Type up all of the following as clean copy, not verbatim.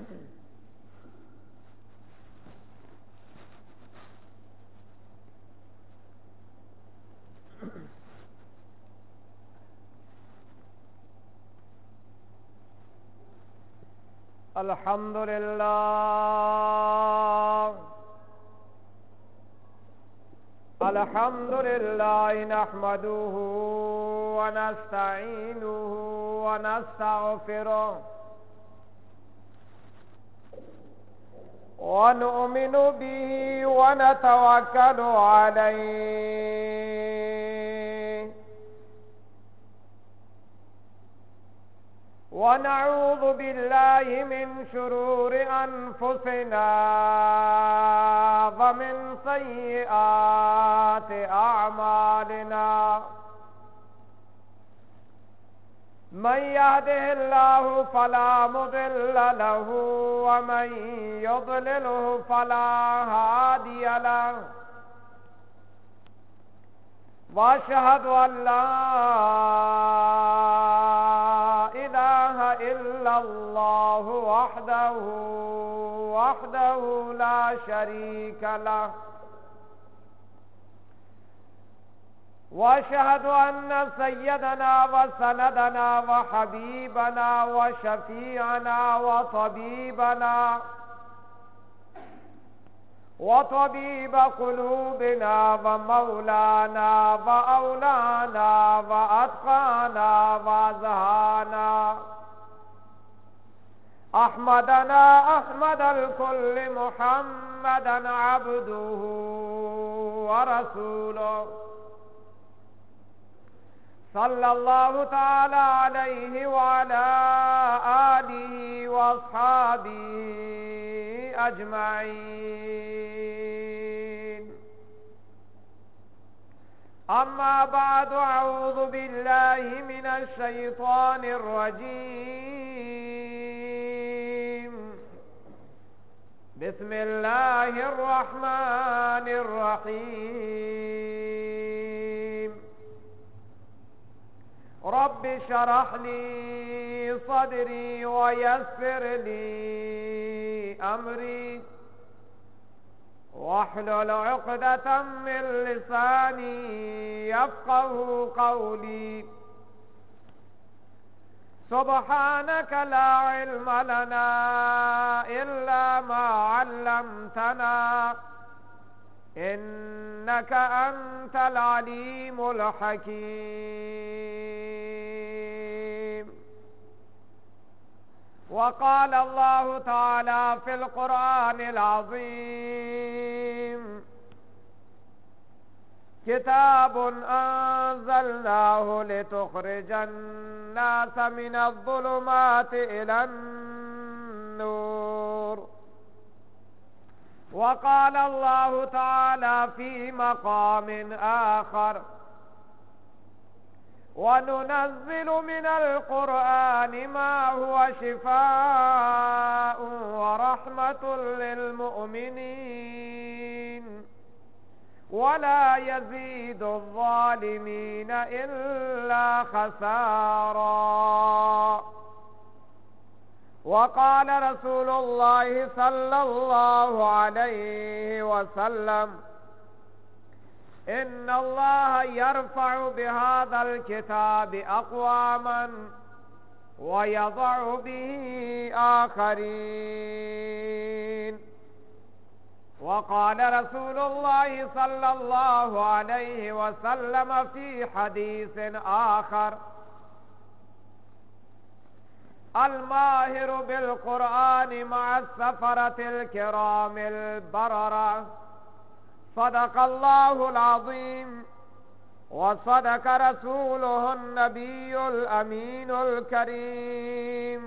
الحمد لله الحمد لله نحمده ونستعينه ونستغفره ونؤمن به ونتوكل عليه ونعوذ بالله من شرور أنفسنا ومن سيئات أعمالنا من يهده الله فلا مضل له ومن يضلله فلا هادي له وأشهد أن لا إله إلا الله وحده لا شريك له وأشهد أن سيدنا وسندنا وحبيبنا وشفيعنا وطبيب قلوبنا ومولانا وأولانا وأتقانا وأزهانا أحمد الكل محمدا عبده ورسوله صلى الله تعالى عليه وعلى آله وأصحابه أجمعين أما بعد أعوذ بالله من الشيطان الرجيم بسم الله الرحمن الرحيم رب اشرح لي صدري ويسر لي أمري واحلل عقدة من لساني يفقه قولي سبحانك لا علم لنا إلا ما علمتنا إنك أنت العليم الحكيم وقال الله تعالى في القرآن العظيم كتاب أنزلناه لتخرج الناس من الظلمات إلى النور وقال الله تعالى في مقام آخر وننزل من القرآن ما هو شفاء ورحمة للمؤمنين ولا يزيد الظالمين إلا خسارا وقال رسول الله صلى الله عليه وسلم إن الله يرفع بهذا الكتاب أقواما ويضع به آخرين وقال رسول الله صلى الله عليه وسلم في حديث آخر الماهر بالقرآن مع السفرة الكرام البررة صدق الله العظيم وصدق رسوله النبي الأمين الكريم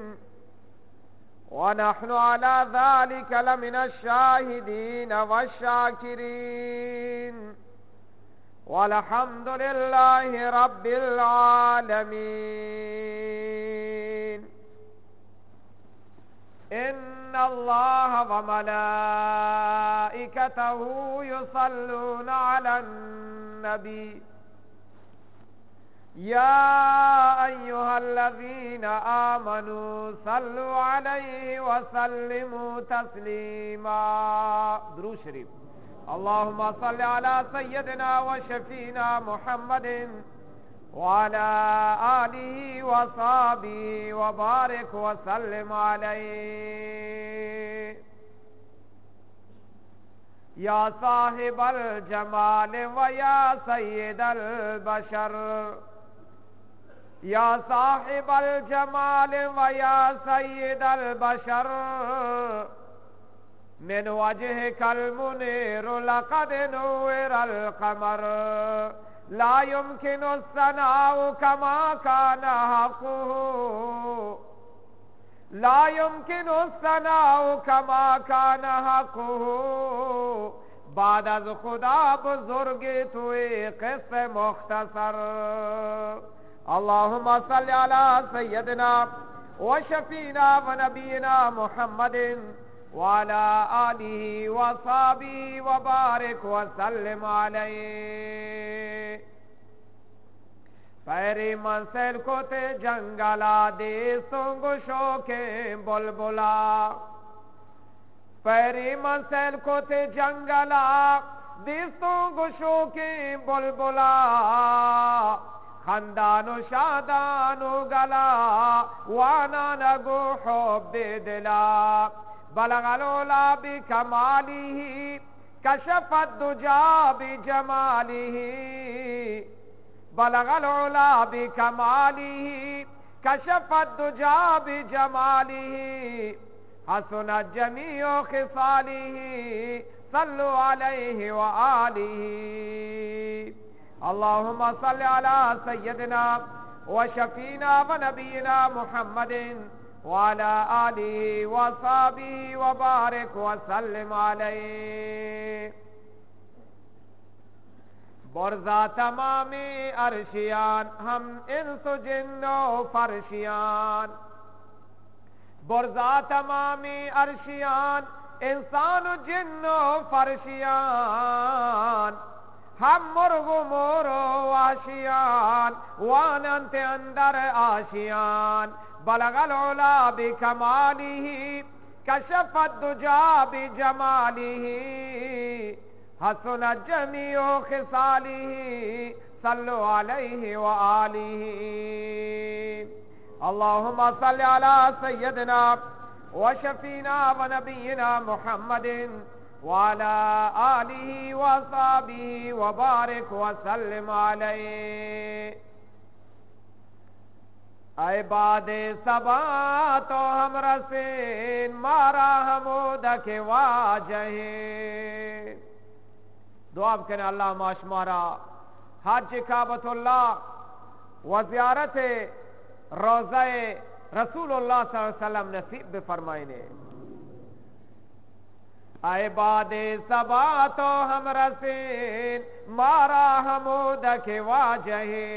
ونحن على ذلك لمن الشاهدين والشاكرين والحمد لله رب العالمين إن الله وملائكته يصلون على النبي या अय्युहल्लज़ीना आमनू सल्लु अलैहि व सल्लिमू तस्लीमा। दुरूद शरीफ। अल्लाहुम्मा सल्लि अला सय्यदिना व शफीना मुहम्मदिन व अला आलिहि व सहबिहि व बारिक व सल्लिम अलैहि। या साहिबल जमाल व या सय्यदल बशर, या साहिबल जमाल व या सय्यदल बशर, मिन वजहिकल मुनीर लक़द नूरल क़मर, ला युमकिनु सनाउ कमा काना हक़्क़ुहु, ला युमकिनु सनाउ कमा काना हक़्क़ुहु, बाद अज़ खुदा बुज़ुर्ग तुए क़िस्से मुख्तसर। अल्लाहुम्मा सल्लि अला सय्यदिना व शफीना व नबीना मुहम्मदिन व अला आलिहि व सहबिहि व बारिक व सल्लिम अलैहि। पैरी मंसिल को ते जंगला देसों गुशो के बुलबुला, पैरी मंसिल को ते जंगला देसों गुशो के बुलबुला, खंदानो शादानो गला वाना नगो हुब्बे दिला, बलगलोला बि कमालिही कशफत दुजा बि जमालिही, बलगलोला बि कमालिही कशफत दुजा बि जमालिही, हसनत जमीओ खिसालिही सल्लु अलैहि व आलिही। अल्लाहुम्मा सल्लि अला सय्यदिना व शफीना व नबीना मुहम्मदिन व अला आलिहि व सहबिहि व बारिक व सल्लिम अलैहि। बुर्ज़ा तमामी अर्शियान हम इंसु जिन्नो फर्शियान, बुर्ज़ा तमामी अर्शियान इंसान जिन्नो फर्शियान, हम मुर्गो मोरो आशियान वानंते अंदर आशियान, बलगलोला बि कमालिही कशफत दुजा बि जमालिही, हसनत जमीओ खिसालिही सल्लु अलैहि व आलिही। अल्लाहुम्मा सल्लि अला सय्यदिना व शफीना व नबीना मुहम्मदिन व अला आलिहि व सहबिहि व बारिक व सल्लिम अलैहि। ऐ बादे सबा तो हम रसीन मारा हमूद के वाजहे। दुआ करें अल्लाह माशमारा हज काबतुल्लाह व ज़ियारत रोज़ाए रसूलुल्लाह सल्लल्लाहु अलैहि वसल्लम नसीब फरमाइने। ऐ बादे सबा तो हम रसीन मारा हमूद के वाजहे,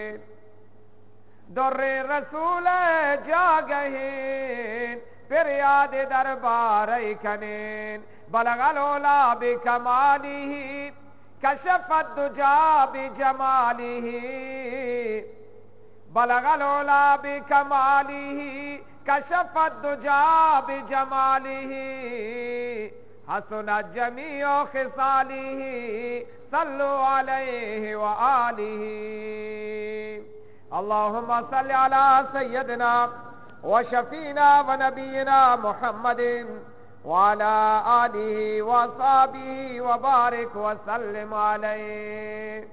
दुर्रे रसूल जागहीन फिर याद दरबार कनेन, बलगलोला बि कमालिही कशफत दुजा बि जमालिही, बलगलोला बि कमालिही कशफत दुजा बि जमालिही, हसनत जमीओ खिसालिही सल्लु अलैहि व आलिही। अल्लाहुम्मा सल्लि अला सय्यदिना व शफीना व नबीना मुहम्मदिन व अला आलिहि व सहबिहि व बारिक व सल्लिम अलैहि।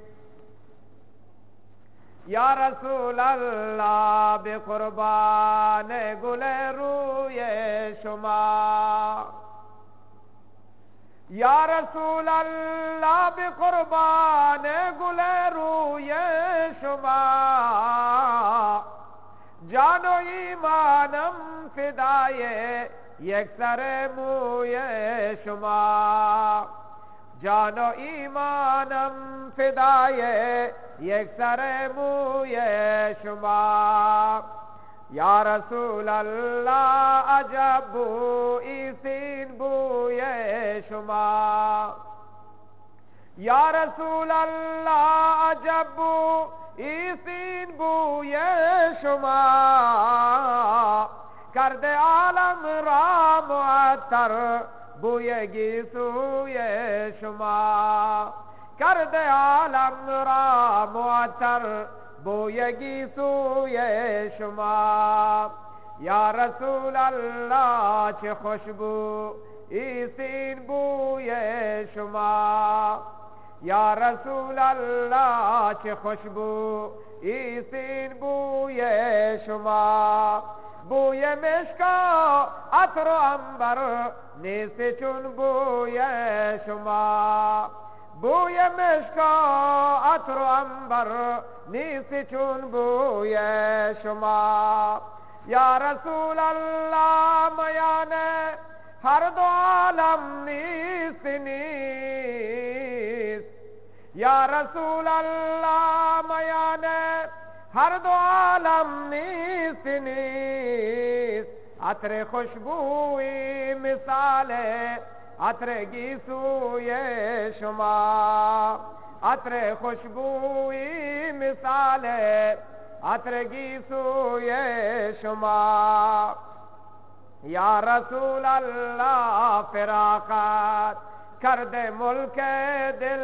या रसूल अल्लाह बेकुर्बान गुले रूए शुमा, या रसूल अल्लाह बेकुर्बान गुले रूए शुमा, जानो ईमानम फिदाये यकसर मुए शुमा, जानो ईमानम फिदाये यकसर मुए शुमा, या रसूल अल्लाह अजबू इसीन बुए शुमा, या रसूल अल्लाह अजबू इसीन बूये शुमा कर दे आलम राम अतर बूयेगी सूये शुमा कर दे आलम राम अतर बूयेगी सूये शुमा या रसूल अल्लाह चे खुशबू इसीन बूये शुमा या रसूल अल्लाह चे खुशबू इसीन बूये शुमा बूये मिश्का अतर अंबर नीसे चुन बूये शुमा बूये मिश्का अतर अंबर नीसे चुन बूये शुमा या रसूल अल्लाह मयाने हर दो आलम नीस नीस या रसूल अल्लाह मयाने हर दो आलम नीस नीस अतरे खुशबूई मिसाले अतरे गीसूये शुमा अतरे खुशबूई मिसाले अतरे गीसूये शुमा या रसूल अल्लाह फिराकत कर दे मुल्क दिल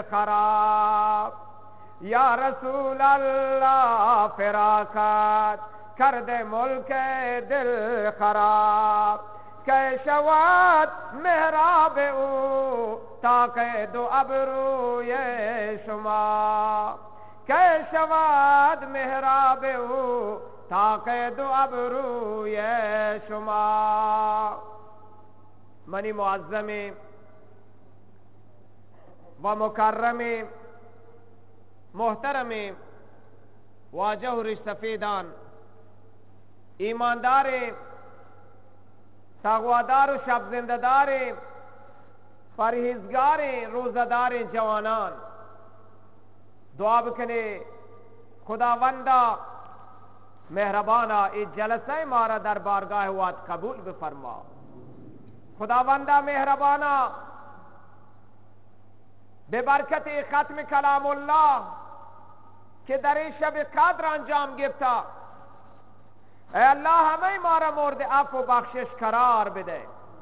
खराब या रसूल अल्लाह फिराकत कर दे मुल्क दिल खराब कैशवात मेहराब ताके दो अबरू ये शुमा कैशवाद मेहराब ताके दो अबरू ये शुमा मनी मुअज़्ज़मे व मुकर्रमे मोहतरमे वाजह सफेदान ईमानदारे तागवादार शब जिंदादारे परहिजगारे रोजादारे जवानान दुआ बकने खुदावंदा मेहरबाना इस जलसे मारा दरबारगाह वात कबूल बफरमा खुदावंदा मेहरबाना बेबरकत खत्म कलामुल्लाह के दरे शब कद्र अंजाम गिफ्ता ऐ अल्लाह हमें मारा मोर्द आफो बख्शिश करार बिदे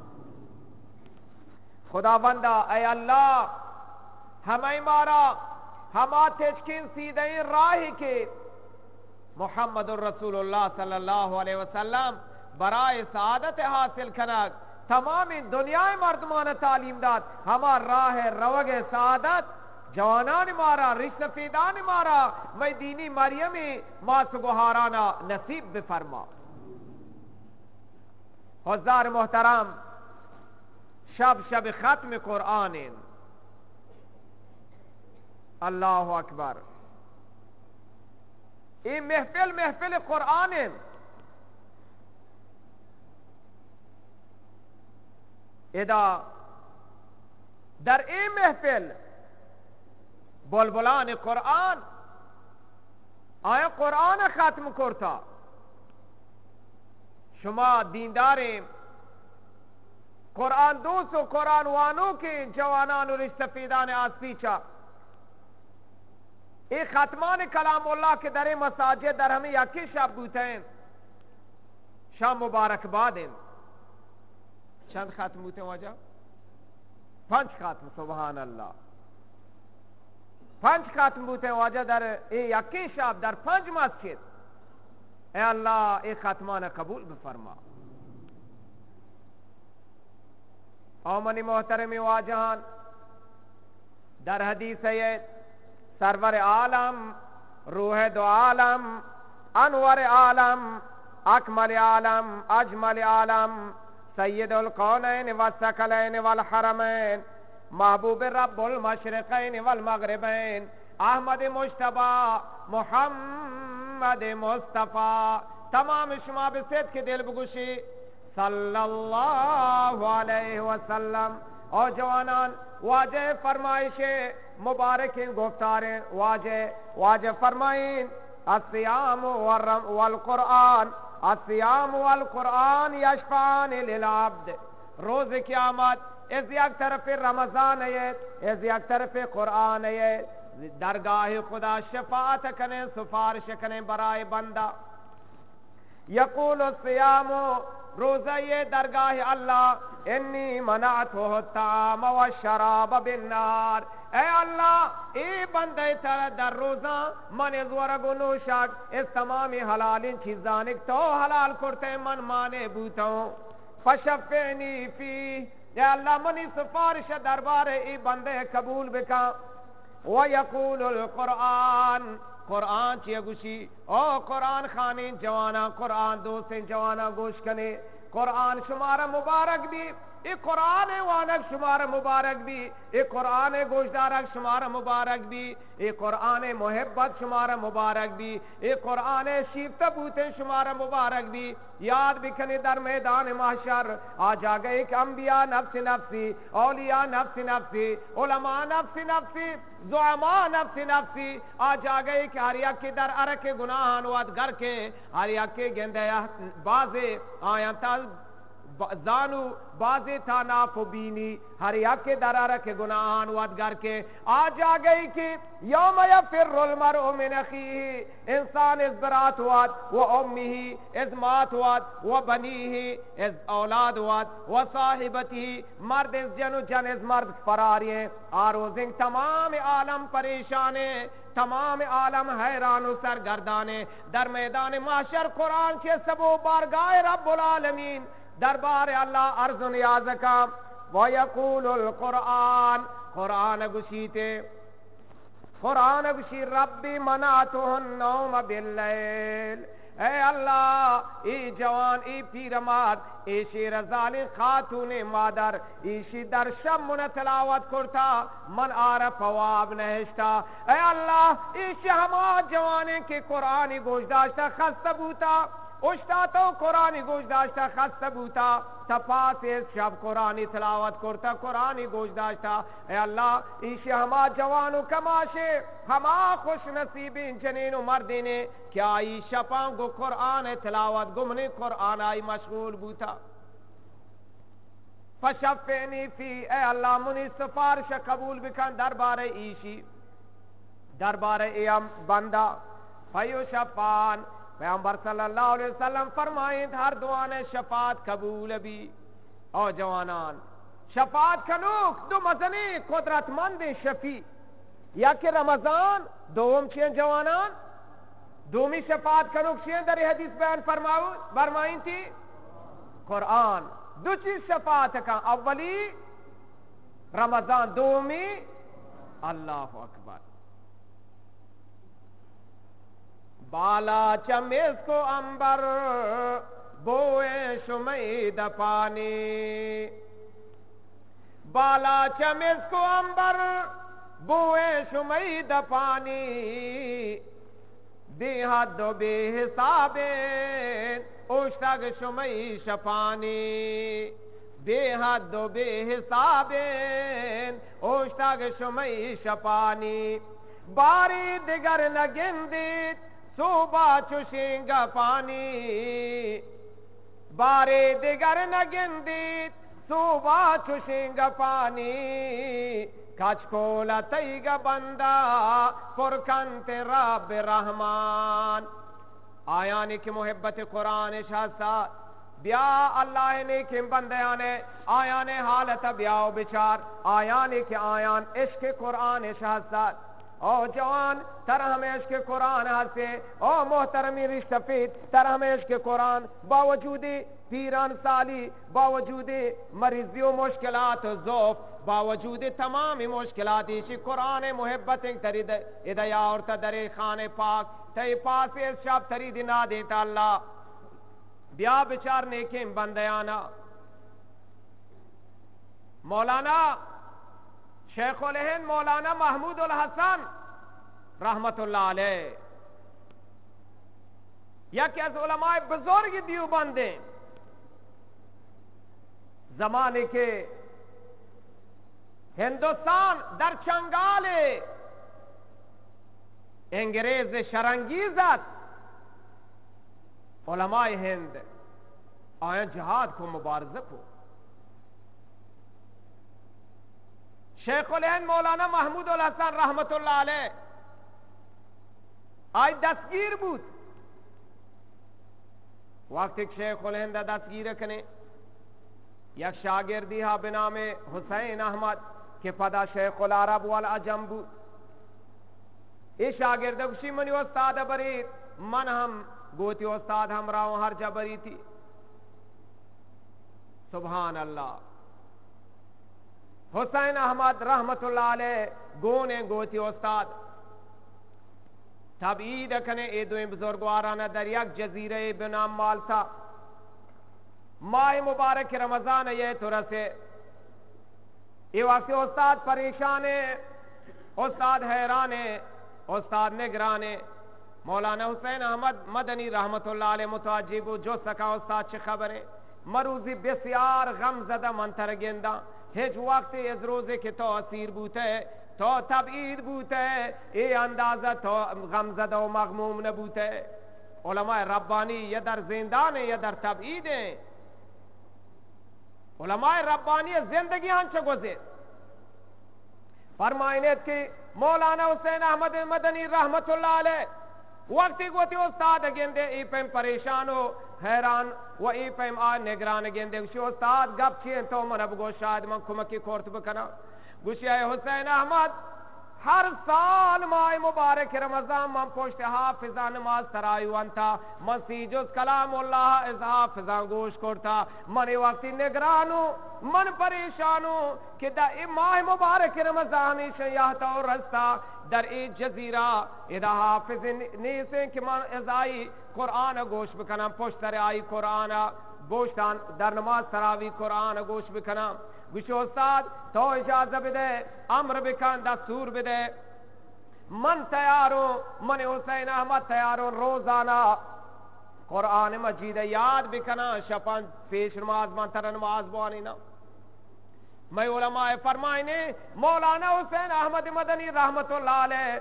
खुदावंदा ऐ अल्लाह हमें मारा हमा तेजकिन सीधे राह के मुहम्मदुर रसूलुल्लाह सल्लल्लाहु अलैहि वसल्लम बराए सादत हासिल कनक तमाम दुनिया मर्दमान तालीम दात हमार राह रवगे सादत जवानान मारा रिश्तफीदान मारा मैं दीनी मरियमी मास गुहाराना नसीब बेफरमा हुज़्ज़ार मोहतरम शब शब खत्म कुरान अल्लाह अकबर ये महफिल महफिल कुरान इदा दर ए महफिल बुलबुलान कुरान आया कुरान खत्म करता शुमा दीनदारे कुरान दोस्तों कुरान वानों के जवानान और इस्तफीदान आसपीचा एक खत्मान कलामुल्लाह के दरे मसाजिद दर हमें यकी शाब बूतें शाम मुबारकबाद चंद खत्म बूते वजह पंच खत्म सुबहान अल्लाह पंच खत्म बूते वजह दर यकी शाब दर पंच मस्जिद ए अल्लाह एक खत्मान कबूल बफरमा औमनी मोहतरमी वाजहान दर हदीस है सरवर आलम रूह दो आलम अनवर आलम अकमल आलम अजमल आलम सैयदुल कौनैन व सकलैन वल हरमैन महबूब रब्बुल मशरिकैन वल मगरिबैन अहमद मुश्तबा मुहम्मद मुस्तफा तमाम शुमा बिसेत के दिल बगुशी सल्लल्लाहु अलैहि वसल्लम और जवानान वाजे फरमाइशे मुबारक गुफ्तारे वाजे वाजे फरमाइन अस्सियाम वल कुरान अस्सियाम वल कुरान यशफान लिल अब्द रोज क़यामत इस एक तरफ रमजान है इस एक तरफ कुरान है दरगाह खुदा शफात कने सिफारिश कने बराए बंदा। यकूल सियामो रोजा ये दरगाह अल्लाह इन्नी मनातुहु ताम व शराब बिन्नार। ए अल्लाह ए बंदे तर दर रोजा मन ज़ोर गुनोशाक इस तमामी हलालिन चीज़ानिक तो हलाल करते मन माने बूतो फशफ़नी फी। ए अल्लाह मनी सिफारिश दरबार ए बंदे कबूल बिका। व यकूलुल कुरआन कुरआन चियगुशी ओ कुरआन खानी जवाना कुरआन दोस्तें जवाना गोश कने कुरआन शुमारा मुबारक भी ए कुरान वानक शुमार मुबारक भी ए कुरान गोशदारक शुमार मुबारक भी ए कुरान मोहब्बत शुमार मुबारक भी ए कुरान शीफ्त बूते शुमार मुबारक भी। याद बिखने दर मैदान महशर आ जा गए कि अंबिया नफ्सी नफ्सी औलिया नफ्सी नफ्सी उलमा नफ्सी नफ्सी ज़ुअमा नफ्सी नफ्सी आ जा गए कि हरिया के दर अरक गुनाहान वाद घर के हरिया के गेंदया बाजे आया तल जानू बाजे था नाफुबीनी हर के दरार के गुनाहान वादगार के आज आ गई कि यौम यफिर्रुल मरउ मिन अखीही इंसान इस बरात वाद व उम्मीही इस मात वाद व बनीही इस औलाद वाद व साहिबती मर्द इस जनु जन इस मर्द फरारिये आरोजिंग तमाम आलम परेशाने तमाम आलम हैरान सरगर्दाने दर मैदान माशर कुरान के सबो बारगाह रब्बुल आलमीन दरबार अल्लाह अर्ज़ नियाज़ का व यक़ूलुल कुरआन कुरान गुशीते कुरान गुशी रब्बी मनातुहुन नौम बिल्लैल। ए अल्लाह ई जवान ई पीरमाद ई शेर जालिम खातून मादर ईशी दर शब मुन तलावत करता मन आर फवाब नहिश्ता। ए अल्लाह ई शहमा जवाने के कुरानी गोशदाश्ता खस्तबूता उश्ता तो कुरानी गोशदाश्ता खस्तबूता तपास शब कुरानी तलावत करता कुरानी गोशदाश्ता। ए अल्लाह ईशे हमा जवानों कमाशे हमा खुश नसीबी जनीनो मर्दिने क्या ई शपां गो कुरान तलावत गुमने कुरान आई मशगूल बूता फशफ़नी फी। ए अल्लाह मुनी सिफारिश कबूल बिकन दरबार ईशी दरबार एम बंदा फयो शफान पैगंबर सल्लल्लाहु अलैहि वसल्लम फरमाए हर दुआ ने शफात कबूल भी। और जवानान शफात खनूक दो मजनी कुदरतमंद शफी या कि रमजान दोम छे जवानान दोमी शफात खनूक छे दर हदीस बयान फरमाई थी कुरान दो चीज शफात का अव्वली रमजान दोमी अल्लाह अकबर। बाला चमेस को अंबर बोए शुमैद पानी बाला चमेस को अंबर बोए शुमैद पानी बेहद बेहिसाबे उश्तग शुमई शपानी बेहद बेहिसाबे उश्तग शुमई शपानी बारी दिगर न गिंदित सुबा चुशिंग पानी बारे दिगर न गिंदित सुबा चुशिंग पानी कचकोला तैग बंदा फुरकंत रब रहमान। आयानी की मोहब्बत कुरान शासा ब्या अल्लाह ने कि बंदयाने आयाने हालत ब्याओ बिचार आयानी के आयान इश्क कुरान शासा ओ जवान तर हमेश के कुरान हसे ओ मोहतरमी रिश्तफीद तर हमेश के कुरान बावजूद पीरान साली बावजूद मरीजियों मुश्किलात ज़ौफ बावजूद तमाम मुश्किलात इसी कुरान मोहब्बत तरीद इदया और तदरे खाने पाक तय पास शब तरी दिना देता अल्लाह ब्या बिचार नेके बंदयाना मौलाना शेखुल हिंद मौलाना महमूद उल हसन रहमतुल्लाह अलैह या क्या उलमाए बुजुर्ग देवबंदे जमाने के हिंदुस्तान दर चंगाले अंग्रेज शरंगीजत उलमाए हिंद आया जहाद को मुबारज़ को शेखुल हिंद मौलाना महमूदुल हसन रहमतुल्लाह अलैह आज दस्तगीर बूत वक्त शेखुल हिंद दस्तगीर कने यक शागिर्दी हा बिना में हुसैन अहमद के पदा शेखुल अरब वल अजम बूत इस शागिर्द खुशी मनी उस्ताद बरी मन हम गोती उस्ताद हमरा हर जबरी थी सुभान अल्लाह हुसैन अहमद रहमतुल्लाह अलैह गोने गोती उस्ताद तब ईद कने ए दो बुजुर्गवाराना दरियाक जजीरे बनाम मालता माह मुबारक रमजान ये तुरसे ये वक्त उस्ताद परेशान है उस्ताद हैरान है उस्ताद निगरान है मौलाना हुसैन अहमद मदनी रहमतुल्लाह अलैह मुताजिबु जो सका उस्ताद च खबर है मरूजी बेसियार गमजदा मंतर गेंदा हिज वक्त इस रोजे के तो असीर बूते तो तब ईद बूते ये अंदाजा तो गमजदा मगमूम न बूते उलमा रब्बानी यदर जिंदान है यदर तब ईद है उलमा रब्बानी जिंदगी हंच गुजे फरमाइने की मौलाना हुसैन अहमद मदनी रहमतुल्लाह अलैह वक्ती गोती उस्ताद गेंदे ई पेम परेशान हो हैरान व ई पेम आ निगरान गेंदे गुशी उस्ताद गप छे तो मन अब गो शायद मन खुमकी कोर्त बकना गुशी आए हुसैन अहमद हर साल माह मुबारक रमजान मन पोस्ट हाफिजा नमाज तरायु अंता मन सीजुस कलामुल्लाह इस हाफिजा गोश करता मन वक्ती निगरानो मन परेशानो कि दा माह मुबारक रमजान शयाहता और रस्ता दर ए जजीरा इदा हाफिज नीसे कि मन इजाई कुरान गोश बकना पोस्टर आई कुरान गोश्तान दर नमाज तरावी कुरान गोश बकना गुशो उस्ताद तो इजाजत दे अम्र बिकन दस्तूर बिदे मन तैयारो मन हुसैन अहमद तैयारो रोजाना कुरान मजीद याद बिकना शपन पेश नमाज मंतर नमाज बानी ना मैं उलमाए फरमाइने मौलाना हुसैन अहमद मदनी रहमतुल्लाह अलैह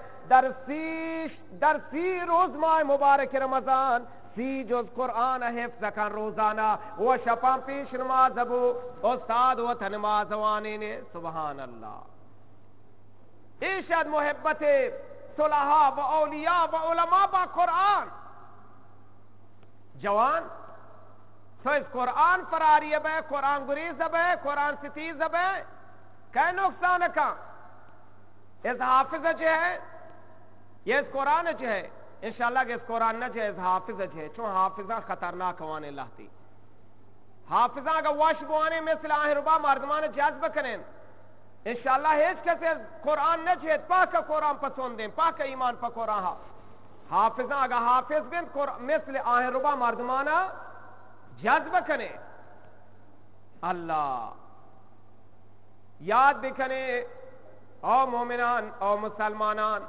दरसी रोज माह मुबारक रमजान सी जो कुरान हिफ्ज़ कर रोजाना वो शपा पेश नमाज अबू उस्ताद व नमाज वाने ने सुभान अल्लाह इरशाद मोहब्बत सुलहा व औलिया व उलमा बा कुरान जवान तो इस कुरान फरारी अब है कुरान गुरीज अब है कुरान सितीज अब है क्या नुकसान का इस हाफिज जो है ये इस कुरान जो है इंशाअल्लाह के इस कुरान न जो इस हाफिज जो है चो हाफिजा खतरनाक वाने लाती हाफिजा का वाश बुआने में सिला रुबा मर्दमान जज्ब करें इंशाअल्लाह हेज कैसे कुरान न जो पाक का कुरान पसंद दें पाक का ईमान पर कुरान हाफिजा का हाफिज बिन मिसल आहरुबा मर्दमाना जज्ब करें अल्लाह याद भी करें ओ मोमिनान ओ मुसलमानान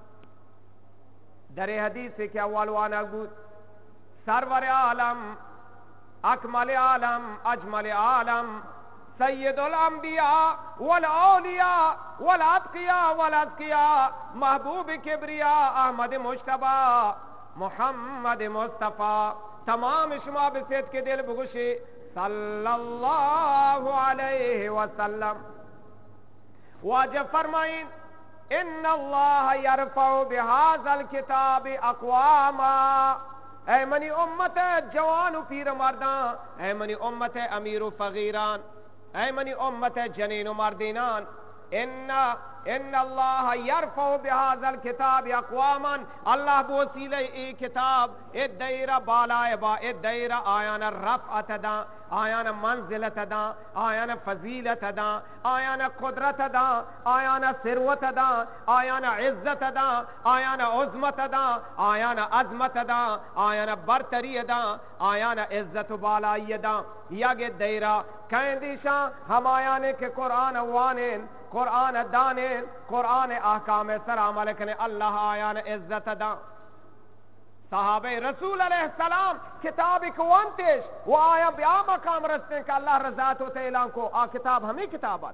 दरे हदीस से क्या वालवान अबूद सरवर आलम अकमल आलम अजमल आलम सैयदुल अंबिया वल औलिया वल अतकिया वल अज़किया महबूब किब्रिया अहमद मुश्तबा मोहम्मद मुस्तफा तमाम शुमा बिसेत के दिल बुगुशी सल्लल्लाहु अलैहि वसल्लम वाजब फरमाइन इन्नल्लाह यरफउ बिहाज़ल किताब अक़वामा ऐ मनी उम्मत जवान पीर मर्दान ऐ मनी उम्मत अमीर फगीरान ऐ मनी उम्मत जनीन मर्दीनान इन्नल्लाह यरफउ बिहाज़ल किताब अक़वामन अल्लाह बोसीले ए किताब ए दायरा बालाए बा ए दायरा आयाना रफ़अत दा आयाना मंजिलत दा आयाना फजीलत दा आयाना कुदरत दा आयाना सिरवत दा आयाना इज्जत दा आयाना उज़मत दा आयाना अज़मत दा आयाना बरतरी दा आयाना इज्जत बालाई दा यगे दायरा कैंदिशा हम आयाने के कुरान वाने कुरान दाने कुरान ahkam सलाम अलैहि अल्लाह आयान इज्जत दा साहबे रसूल अलैहिस्सलाम किताब कुंतेश वो आया ब्या मकाम रस्ते का अल्लाह रज़ात होते ऐलान को आ किताब हमें किताब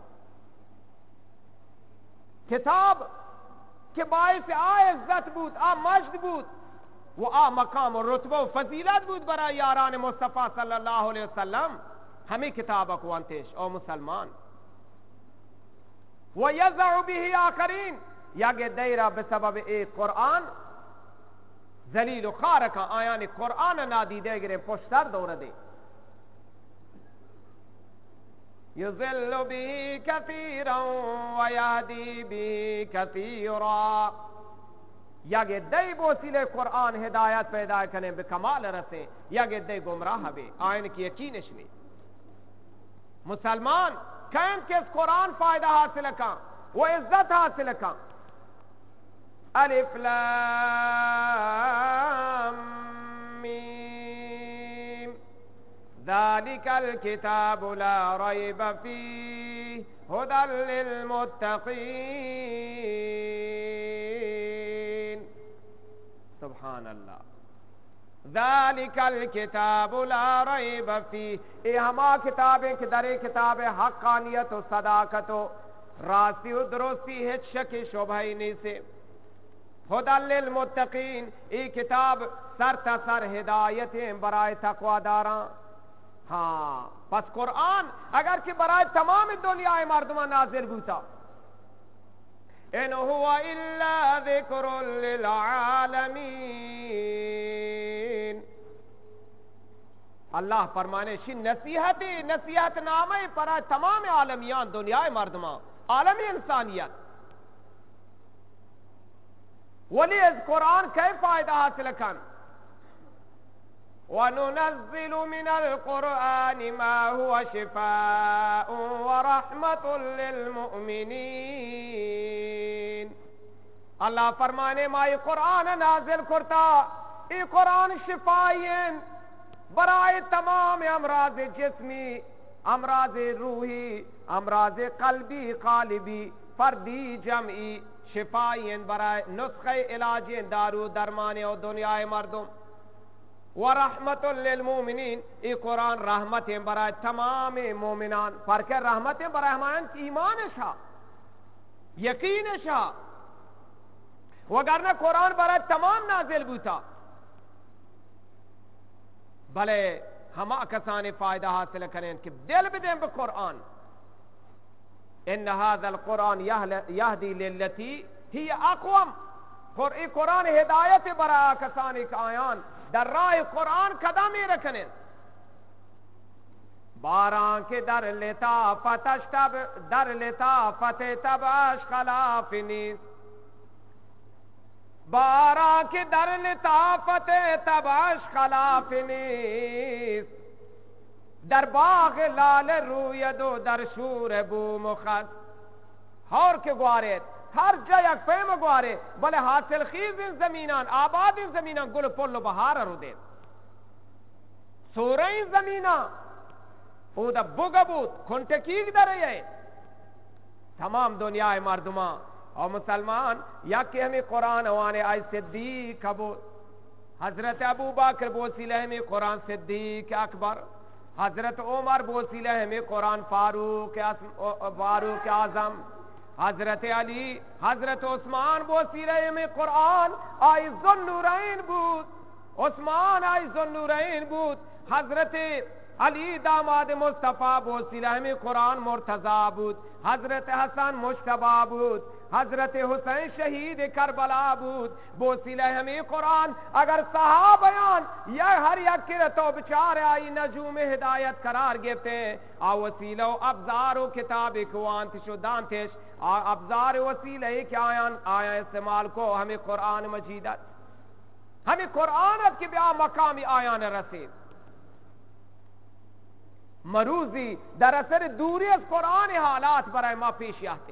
किताब के बाय से आ इज्जत बूत आ मजद बूत वो आ मकाम और रुतबा फजीलत बूत बरा यारान मुस्तफा सल्लल्लाहु अलैहि वसल्लम हमें किताब कुंतेश ओ मुसलमान व यज़अ बिही आखरीन यागे दैरा बेसबब ए कुरान जलील खार का आयान कुरान नादीदे गिरे पुश्तर दौर दे युज़िल्लु बिही कसीरन व यहदी बिही कसीरा यागे दई बोसीले कुरान हिदायत पैदा करने बेकमाल रसे यागे दई गुमराह बे आयन की यकीनश में मुसलमान कैम के कुरान फायदा हासिल का वो इज्जत हासिल का अलिफ लाम मीम ज़ालिकल किताबु ला रैब फीहि हुदल लिल मुत्तक़ीन सुभान अल्लाह ज़ालिकल किताबु ला रैब फीहि ए हमा किताबें कि दरे किताब हक़ानियत व सदाकत व रास्ती व दुरुस्ती हिच शक शोभाई नहीं से हुदल लिल मुत्तक़ीन ए किताब सर तसर हिदायतें बराए तक़वादारां हाँ बस कुरान अगर कि बराए तमाम दुनिया मर्दमा नाज़िल बूता इन हुवा इल्ला ज़िक्रुल लिल आलमीन अल्लाह फरमाने शी नसीहत नामे पर तमाम आलमियान दुनिया मर्दमा आलमी इंसानियत वली इस कुरान के फायदा हासिल कन वनुनज़्ज़िलु मिनल कुरआनि मा हुवा शिफ़ाउन व रहमतुल लिल मुमिनीन अल्लाह फरमाने माई कुरान नाज़िल करता ई कुरान शिफायन बराए तमाम अमराज जिस्मी अमराज रूही अमराज कल्बी कालिबी फर्दी जमई शिफायन बराए नुस्खे इलाजें दारू दरमाने और दुनियाए मर्दुम व रहमतुल लिल मुमिनीन ये कुरान रहमतें बराए तमाम मोमिनान पर क्या रहमतें बराए हमारे ईमान शाह यकीन शाह वगरना कुरान बराए तमाम नाजिल बूता भले हमा कसाने फायदा हासिल करें कि दिल बिदें कुरान इन हाज़ल कुरान यहदी लिल्लती ही अक़वम कुरान हिदायत बरा कसाने का आयान दर राह कुरान कदम रखने बारां के दर लेता फते तबाश खलाफिनीस बारां के दर लेता फते तबाश खलाफिनीस दर बाग लाल रूयदो दर शूर बू मुखस और के ग्वारे हर जगह फेम ग्वारे भले हासिल खीज इन जमीनान आबाद इन जमीनान गुल पुल बहार रुदे सोरई जमीना उदा बुगबूत खुंटकीग दरे तमाम दुनिया मर्दुमा और मुसलमान या कि हमें कुरान वाने आय सिद्दीक अबू हजरत अबू बकर बोसीले हमें कुरान सिद्दीक अकबर हजरत उमर बोसीले हमें कुरान फारूक आजम हजरत अली हजरत उस्मान बोसीले में कुरान आई ज़ुन्नूरैन बूत उस्मान आई ज़ुन्नूरैन बूत हजरत अली दामाद मुस्तफ़ा बोसीले में कुरान मुर्तज़ा बूत हजरत हसन मुश्तबा बूत हजरत हुसैन शहीद करबला बूत बोसीले हमें कुरान अगर सहाबयान या हर यकिर तो बेचारे आई नजूम हिदायत करार गिरते आ वसीलो अब्जारो किताब कुआन तिशुदांतिश अब्जार वसीले क्या आया इस्तेमाल को हमें कुरान मजीदत हमें कुरान के ब्या मकामी आयान रसीद मरूजी दरअसल दूरी कुरान हालात पर मा पेश आते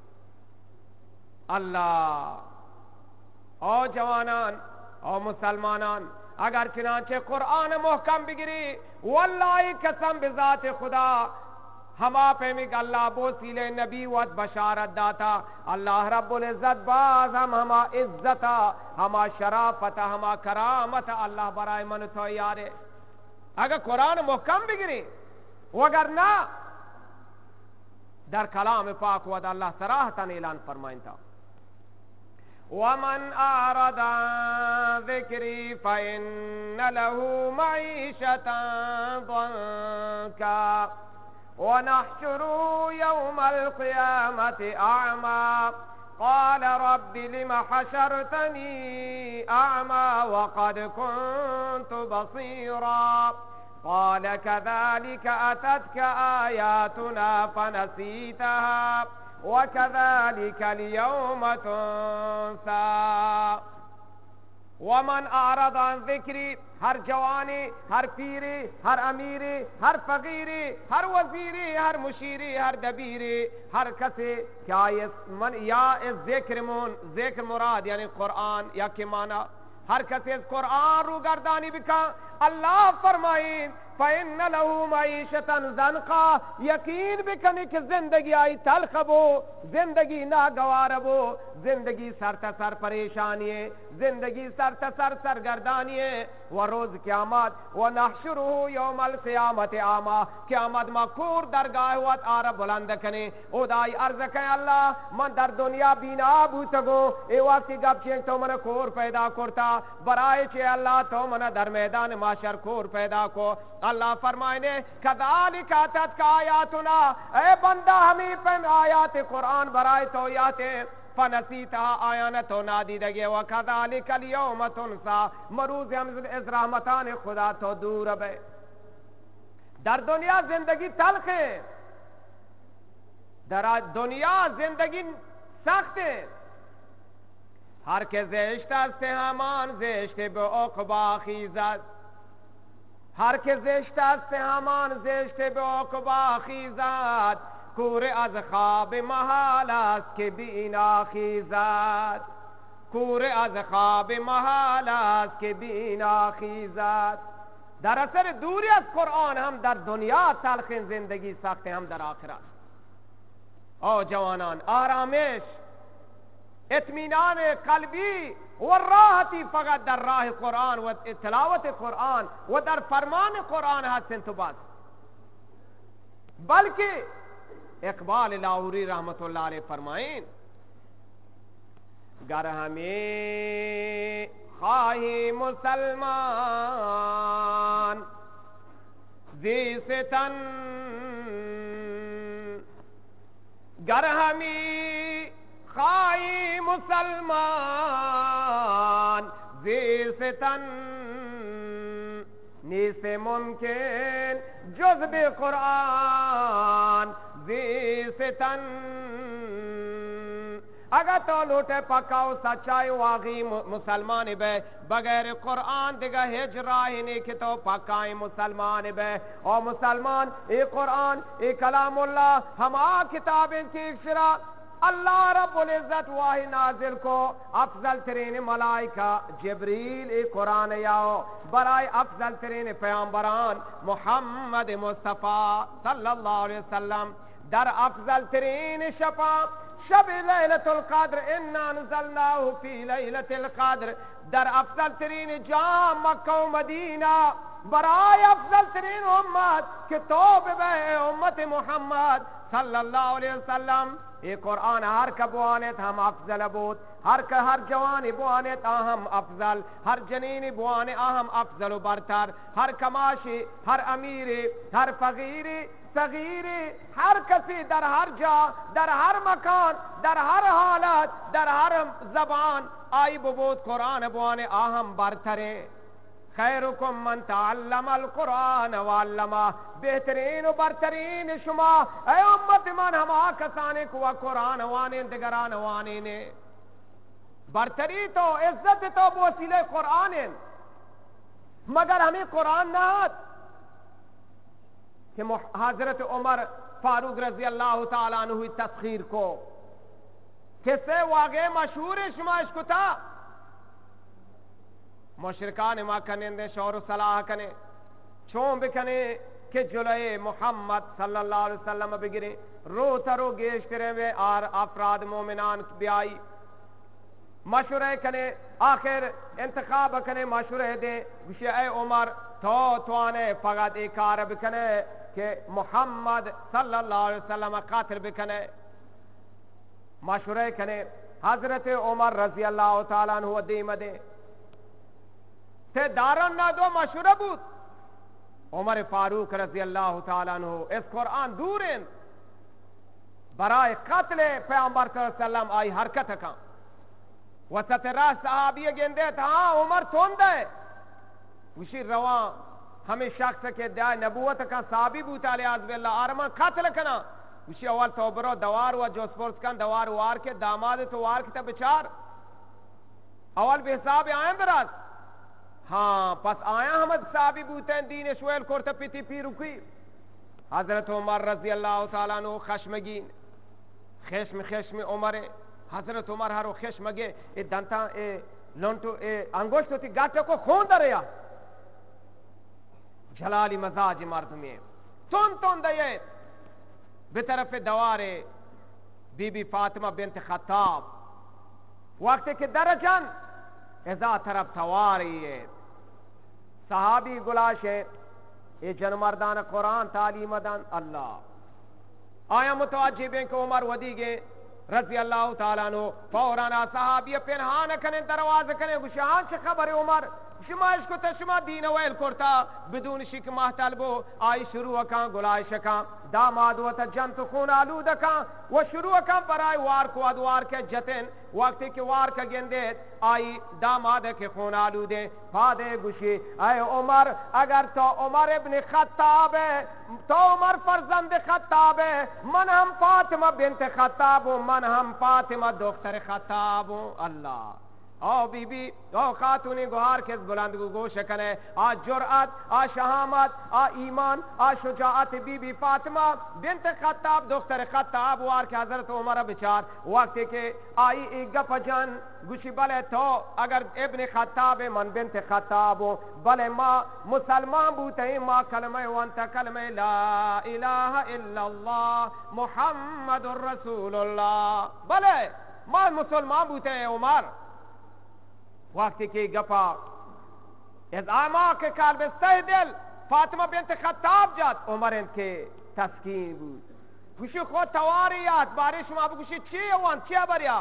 अल्लाह और जवानान और मुसलमानान अगर चनाचे कुरान मोहकम बिगरी वल्लाही कसम बिजात खुदा हमा पे में अल्लाह बोसीले नबीवत बशारत दाता अल्लाह रब्बुल इज्जत बाज हमा इज्जता हमा शराफत हमा करामत अल्लाह बराए मन तो यारे अगर कुरान मोहकम बिगरी वगर ना दर कलाम पाक वद अल्लाह सराहतन ऐलान फरमाइंता वमन आरदा ज़िक्री फ़इन्न लहू मईशतन ज़ंका वनहशुरु यौमल क़ियामति अअमा क़ाल रब्बि लिम हशरतनी अअमा वक़द कुन्तु बसीरा क़ाल कज़ालिक अततक आयातुना फनसीतहा वकज़ालिक अल-यौम तुन्सा वमन आरद अन ज़िक्री, हर जवानी, हर पीरी, हर अमीरी, हर फकीरी, हर वजीरी, हर मुशीरी, हर दबीरी, हर कसे क्या ये मन या इस ज़िक्र मुराद यानी कुरान या के माना हर कसे कुरान रूगर्दानी बिका अल्लाह फरमाइन फ़इन्न लहू मईशतन ज़नक़ा, यकीन बिकने की जिंदगी आई तल्ख़ बो, जिंदगी नागवार बो, जिंदगी सरतसर परेशानी है, जिंदगी सरतसर सरगर्दानी है। व रोज क़यामत व नहशुरुहु यौमल क़ियामति आमा, क़यामत मखूर दरगाह वत आर बुलंद कने उदाई अर्ज़ कने अल्लाह मन दर दुनिया बीना बूतगो ए वक्त गपचे तो मन खोर पैदा करता बराए चे अल्लाह तो मन दर मैदान माशर खोर पैदा को। अल्लाह फरमाने कज़ालिक अततक आयातुना, ए बंदा हमी पे आयात कुरान बराए तो याते फनसीतहा आयान तो नादी दगे व कज़ालिक अल-यौम तुन्सा, मरूज हम इस रहमतान खुदा तो दूर अब दर दुनिया जिंदगी तल्ख है, दर दुनिया जिंदगी सख्त है। हर के ज़ेश्ता से हमान ज़ेश्ते बेऔक़बा खीज़त, हर के ज़ेश्ता से हमान ज़ेश्ते बेऔक़बा खीज़त, कूरे अज़ ख़ाब महालास के बीना खीज़त, कूरे अज़ ख़ाब महालास के बीना खीज़त। दरअसल दूरी अज़ कुरान हम दर दुनिया तल्ख़ जिंदगी सख्त हम दर आखिरत। ओ जवानान आरामेश इत्मीनान कल्बी व राहती फ़क़त दर राह कुरान व तिलावत कुरान व दर फरमान कुरान हसन तो बस। बल्कि इक़बाल लाहौरी रहमतुल्लाह अलैह फरमाइन गर हमें खाही मुसलमान ज़ी सितन, गर हमें खाही मुसलमान ज़ी सितन, नीसे मुमकिन जुज़्ब कुरान ज़ी सितन। अगर तो लूटे पकाओ सच्चाई वागी मुसलमान बे बगैर कुरान दिगा हिजराहिनी के तो पकाए मुसलमान बे। और मुसलमान ए कुरान ए कलामुल्लाह हम किताब की इक्शरा अल्लाह रब्बुल इज़्ज़त वाही नाजिल को अफजल तरीन मलाइका जिब्रील ए कुरान याओ बराए अफजल तरीन पैगंबरान मोहम्मद मुस्तफ़ा सल्लल्लाहु अलैहि वसल्लम दर अफजल तरीन शफा शब लैलतुल क़द्र इन्ना अंज़लनाहु फी लैलतिल क़द्र, दर अफजल तरीन जाम मक्का व मदीना बराए अफजल तरीन उम्मत के तौब बे उम्मत मोहम्मद सल्लल्लाहु अलैहि वसल्लम। ये कुरान हर कबुआनेत हम अफजल अबूत, हर जवानी बुआनेत आहम अफजल, हर जनीनी बुआने आहम अफजल बरतर, हर कमाशी, हर अमीरी, हर फकीरी सगीरी, हर कसी दर हर जा, दर हर मकान, दर हर हालत, दर हर जबान आई बबूत कुरान बुआने आहम बरतरे। खैरुकुम मन तअल्लमल कुरान व अल्लमा, बेहतरीन बरतरीन शुमा ए उम्मत मन हम कसाने को कुरान वाने दिगरान वाने ने बरतरी तो इज्जत तो वसीले कुरान मगर हमें कुरान ना कि हजरत उमर फारूक रजी अल्लाह ताला अन्हु तस्खीर को किससे वागे मशहूर शुमाइश को था मुशरिकान मा कने शौर सलाह कने छों बिकने के जुलए मोहम्मद सल्लल्लाहु अलैहि वसल्लम बिगरे रो तरो गेश करे वे आर अफराद मोमिनान ब्याई मशुरे कने आखिर इंतखाब कने मशुरे दे विषय उमर तो तवाने फगत एक कारब कने के मोहम्मद सल्लल्लाहु अलैहि वसल्लम कातिल बिकने मशुरे कने हजरत उमर रजी अल्लाह ताला अन्हु दे मदे ते दारन ना दो मशुरा बूत उमर फारूक रजी अल्लाह ताला अन्हु इस कुरान दूरें बराए कत्ल पैगंबर सल्लम आई हरकत का वसत राह सहाबी गेंदे हाँ उमर तोंद है उसी रवा हमें शख्स के दाय नबूवत का साबी बूताले आज़बिल्ला आरमा कत्ल कना उसी अवल तोबरो दवार हुआ जो स्पोर्ट्स का दवार वार के दामाद तो वार के बिचार अवल बेहिसाब आए दराज हाँ पस आया हमद साबी बूतें दीन शुएल कोरता पिती पी रुकी हजरत उमर रजी अल्लाह ताला अन्हु खश्मगीन खश्म उमर हजरत उमर हरो खश्मगे ए दंता ए लोंटो ए अंगोष्ठ होती गाटे को खून दरिया जलाली मजाज मर्द में तुन दये बेतरफ दवारे बीबी फातिमा बिन्त खत्ताब वक्त के दरजन एजा तरफ सवारी है सहाबी गुलाश है ये जनमर्दान कुरान तालीम दन अल्लाह आया मुतवज्जिबें को उमर वदीगे रजी अल्लाह ताला अन्हु फौरान सहाबी पिनहान कने दरवाज़ कने गुशान से खबर उमर शुमा इसको तशमा दीन वैल कोरता बिदून शिक महतलबो आई शुरू का गुलाश का दामाद व जंत खून आलूद का वो शुरू का बराए वार को अदवार के जतन वक्त के वार का गेंदे आई दामाद के खून आलूदे फादे गुशी आए उमर अगर तो उमर इब्न खत्ताब है तो उमर फरजंद खत्ताब है मन हम फातिमा बिन्त खत्ताब मन हम फातिमा दोख्तर खत्ताब अल्लाह ओ बीबी ओ खातूनी गुहार के बुलंद गोश कने आ जुरअत आ शहामत आ ईमान आ शुजाअत बीबी फातिमा बिन्त खत्ताब दोख्तर खत्ताब वार के हजरत उमर बिचार वक्त के आई एक गपजन गुशी बले तो अगर इब्न खत्ताब मन बिन्त खत्ताब बले माँ मुसलमान बूते माँ कलमे वंत कलमे ला इलाहा इल्लल्लाह मुहम्मदुर रसूलुल्लाह बले माँ मुसलमान बूते उमर वक्त की गपा इस आमा के काल में सह दिल फातिमा बिन्त खत्ताब जात उमर इनके तस्कीन बूद खुशी खो तवारियात बारिश में अब खुशी ची वन ची बरिया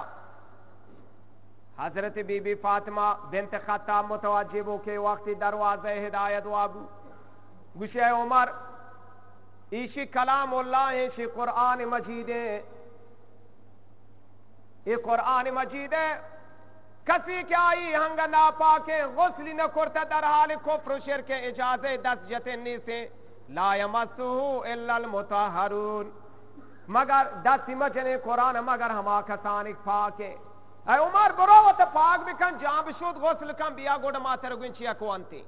हजरत बीबी फातिमा बिन्त खत्ताब मुतवज्जिबों के वक्ती दरवाज़े हिदायत वाबू गुशे उमर ईशी कलामुल्लाह ईशी कुरान मजीद ये कुरान मजीद कसी क्या आई हंगा ना पाके गुस्ली न करता दर हाल कुफ्र शिर के इजाज़े दस जतनी से ला यमस्सुहु इल्लल मुतहहरून मगर दस मजने कुरान मगर हमा कसानिक पाके ऐ उमर बरोवत पाक बिकन जां बिशुद गुस्ल कम बिया गोड मातर गुंचिया को अंती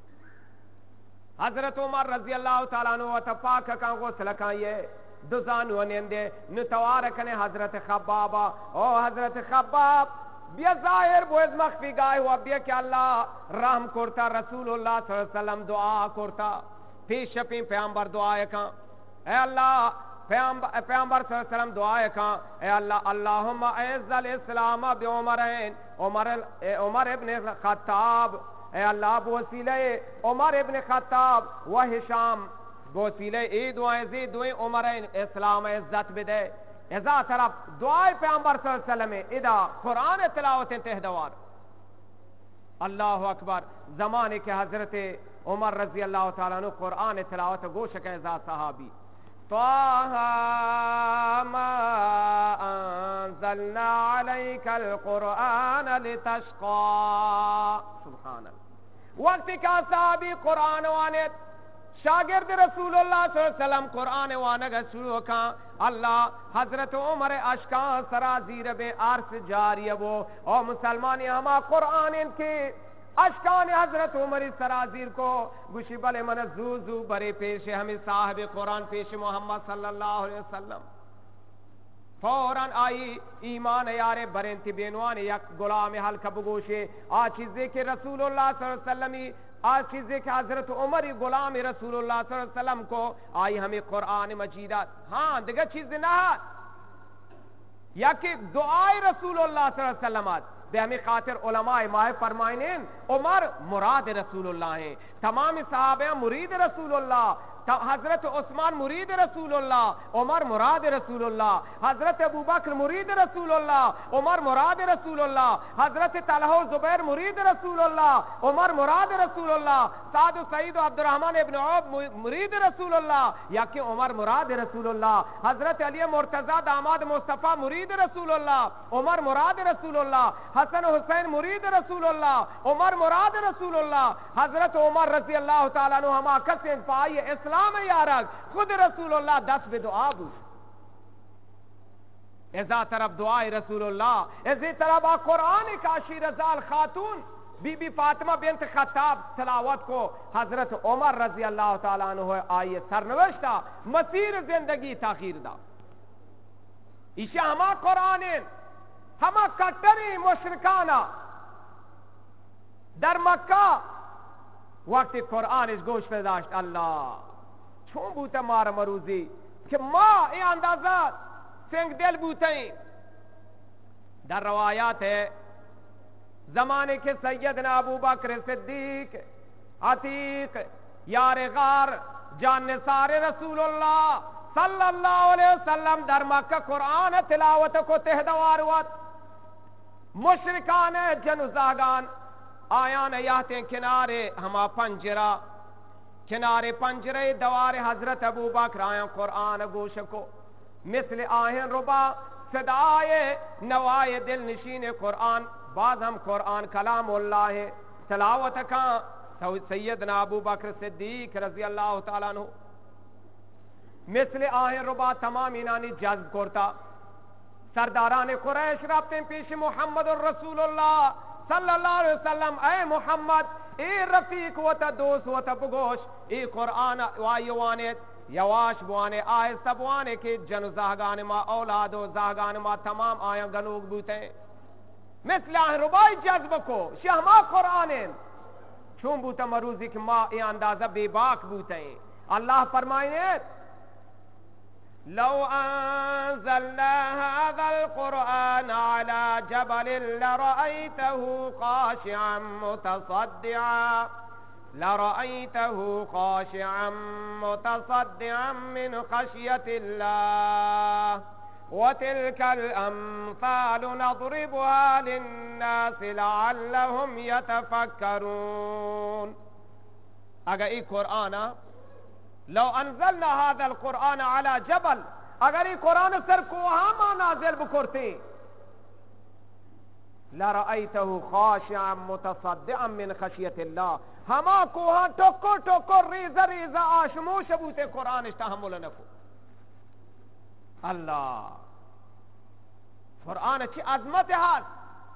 हजरत उमर रजी अल्लाह ताला अन्हु व पाक का गुस्ल का ये दुजान वनेंदे नुतवार कने हजरत खब्बाबा ओ हजरत खब्बाब बिया जाहिर बोझ मख्फी गाय हुआ बिया कि अल्लाह रहम करता रसूलुल्लाह सल्लल्लाहु अलैहि वसल्लम दुआ करता फिर शफी पैगंबर दुआ का ए अल्लाह पैगंबर सल्लल्लाहु अलैहि वसल्लम दुआ का ए अल्लाह अल्लाहुम्मा अइज़्ज़ल इस्लाम बि उमर इब्न खत्ताब ए अल्लाह वसीले उमर इब्न खत्ताब व हिशाम वसीले ई दुआएं जी दुए उमर इस्लाम इज्जत बिदे इज़ा तरफ दुआए पैगंबर सल्लल्लाहु अलैहि वसल्लम इदा कुरान तिलावत तहदवार अल्लाह अकबर जमाने के हजरत उमर रजी अल्लाह ताला अन्हु कुरान तिलावत गोश के इज़ा सहाबी ताहा मा अंज़लना अलैकल कुरान लितश्क़ा सुभान अल्लाह वक्त का सहाबी कुरान वाने शागिर्द रसूलुल्लाह सल्लल्लाहु अलैहि वसल्लम कुरान वानग शुरू का अल्लाह हजरत उमर अशका सराजीर बे अर्स जारी वो और मुसलमान हमा कुरान इनके अशकान हजरत उमर सराजीर को गुशी बले मन जू बरे पेश हमें साहिब कुरान पेश मोहम्मद सल्लल्लाहु अलैहि वसल्लम फौरन आई ईमान यारे बरेंती बेनवान यक गुलाम हल कबगोशे आ चीजें के रसूलुल्लाह सल्लल्लाहु अलैहि वसल्लम आज चीजें के हजरत उमर गुलाम रसूलुल्लाह सल्लल्लाहु अलैहि वसल्लम को आई हमें कुरान मजीदा हाँ दिगर चीजें ना या कि दुआए रसूलुल्लाह सल्लल्लाहु अलैहि वसल्लम बेहमी खातिर उलमाए माए फरमाइनेन उमर मुराद रसूलुल्लाह हैं तमाम सहाबे मुरीद रसूलुल्लाह हजरत उस्मान मुरीद रसूलुल्लाह, उमर मुराद रसूलुल्लाह, हजरत अबू बकर मुरीद रसूलुल्लाह, उमर मुराद रसूलुल्लाह, हजरत तलहा जुबैर मुरीद रसूलुल्लाह, उमर मुराद रसूलुल्लाह, Saad Saeed Abdur Rahman ibn मुरीद रसूलुल्लाह, या कि उमर मुराद रसूलुल्लाह, हजरत अली मुर्तजा दामाद मुस्तफा मुरीद रसूलुल्लाह, उमर मुराद रसूलुल्लाह, हसन हुसैन मुरीद रसूलुल्लाह, उमर मुराद रसूलुल्लाह, हजरत उमर रजी अल्लाह ताला अन्हु हमा कसें पाई इस्लाम यारक खुद रसूलुल्लाह 10 दुआ बू इज़ा तरफ दुआए रसूलुल्लाह इसी तरफ कुरान काशी रजाल खातून बीबी फातिमा बिन्त खत्ताब तिलावत को हजरत उमर रजी अल्लाह ताला अन्हु आये सरनवश्ता मसीर जिंदगी ताखीर दा इशा हमा कुरान हमा कट्टरी मुशरिकाना दर मक्का वक्त कुरान इस गोश पे दाश्त अल्लाह छू बूते मार मरूजी कि माँ ये अंदाजा सिंग दिल बूते दर रवायात है जमाने के सैयदना अबू बकर सिद्दीक अतीक यार गार जान सारे रसूलुल्लाह सल्लल्लाहु अलैहि वसल्लम दर मक्का कुरान तिलावत को तेहदवारुवत मुशरिकान जनुजागान आयान याते किनारे हमा पंजरा किनारे पंजरे दवारे हजरत अबू बकर आया कुरान गोश को मिसल आहें रुबा सदाए नवाए दिल नशीन कुरान बाद हम कुरान कलामुल्लाह है तलावत का सैयदना अबू बकर सिद्दीक रजी अल्लाह ताला अन्हु मिसल आहें रुबा तमाम इनानी जज्ब करता सरदारान कुरैश रबते पेश मोहम्मद रसूलुल्लाह सल्लल्लाहु अलैहि वसल्लम ऐ मोहम्मद ए रफीक वत दोस्त वत बगोश ए कुरान वायुवाने यवाश बुआने आहिस्ता बुआने के जन जागान मा औलादो जागान मा तमाम आया गनूग बूते मिसला रुबाई जज्ब को शहमा कुरान छूम बूता मरूजी की माँ ए अंदाजा बेबाक बूते अल्लाह फरमाए लौ अंज़लना हाज़ल कुरआन अला जबलिन लरअयतहु ख़ाशिअन मुतसद्दिअन मिन ख़शियतिल्लाह वतिल्कल अम्सालु नज़रिबुहा लिन्नासि लअल्लहुम यतफक्करून। अगर ये कुरान लो अनज़लना हाज़ल कुरान अला जबल अगर ये कुरान सर को हम नाज़िल बकरते लरअयतहु ख़ाशिअन मुतसद्दिअन मिन ख़शियतिल्लाह हमा को टोको टोको रेज़ा रेज़ा आशमोश बूते कुरान तहम्मुल नको अल्लाह कुरान अच्छी अजमत हाथ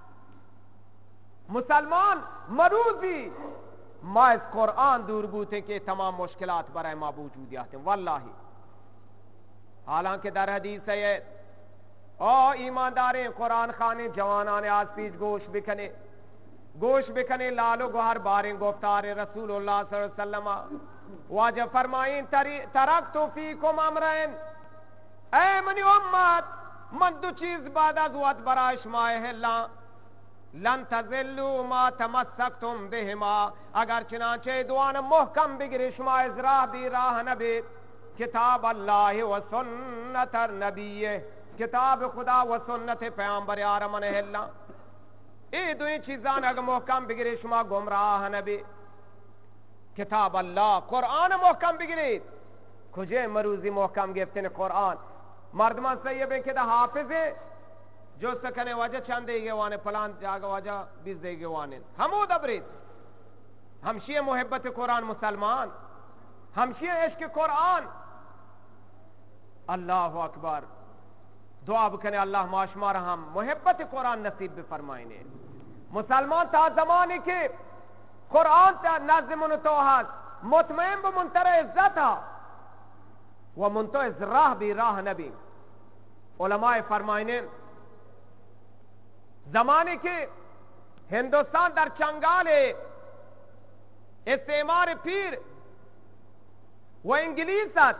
मुसलमान मरूजी माँ इस कुरान दूर बूते के तमाम मुश्किलात बराए मौजूद आते वल्लाही हालांकि दर हदीस है ओ ईमानदारें कुरान खाने जवानाने आज पीछ गोश बिकने लालो गुहर बारे गुफ्तार रसूलुल्लाह सल्लल्लाहु अलैहि वसल्लम वाजब फरमाइन तरक्तु फीकुम अमरैन ऐ मनी उम्मत मन दो चीज बाद अज़वत बराश माए है लन तज़िल्लू मा तमस्सकतुम बिहिमा अगर चनाचे दुआन मुहकम बिगरे शुमा इज़रा भी राह नबी किताब अल्लाह व सुन्नत नबीये किताब खुदा व सुन्नत पैगंबर आरमन हिल्ला ए दो चीजान अगर मुहकम बिगरे शुमा गुमराह नबी किताब अल्लाह कुरान मुहकम बिगरे खुजे मरूजी मुहकम गिफ्तन कुरान मर्दमा सैयब के हाफिज जो सकने वजह चंद देगे वाने फलान जागा वजह 20 देगे वाने हमूद अबरीत हमशिया मोहब्बत कुरान मुसलमान हमशिया इश्क कुरान अल्लाह अकबर दुआ बकने अल्लाह माशमार हम मोहब्बत कुरान नसीब फरमाइने मुसलमान ता जमाने के कुरान ता नाज़िमुन तौहद मुतमईन बमुंतर इज्जत व मुंतज़ राह भी राह नबी उलमाए फरमाइने जमाने के हिंदुस्तान दर चंगाले इस्तेमार पीर व इंग्लिसत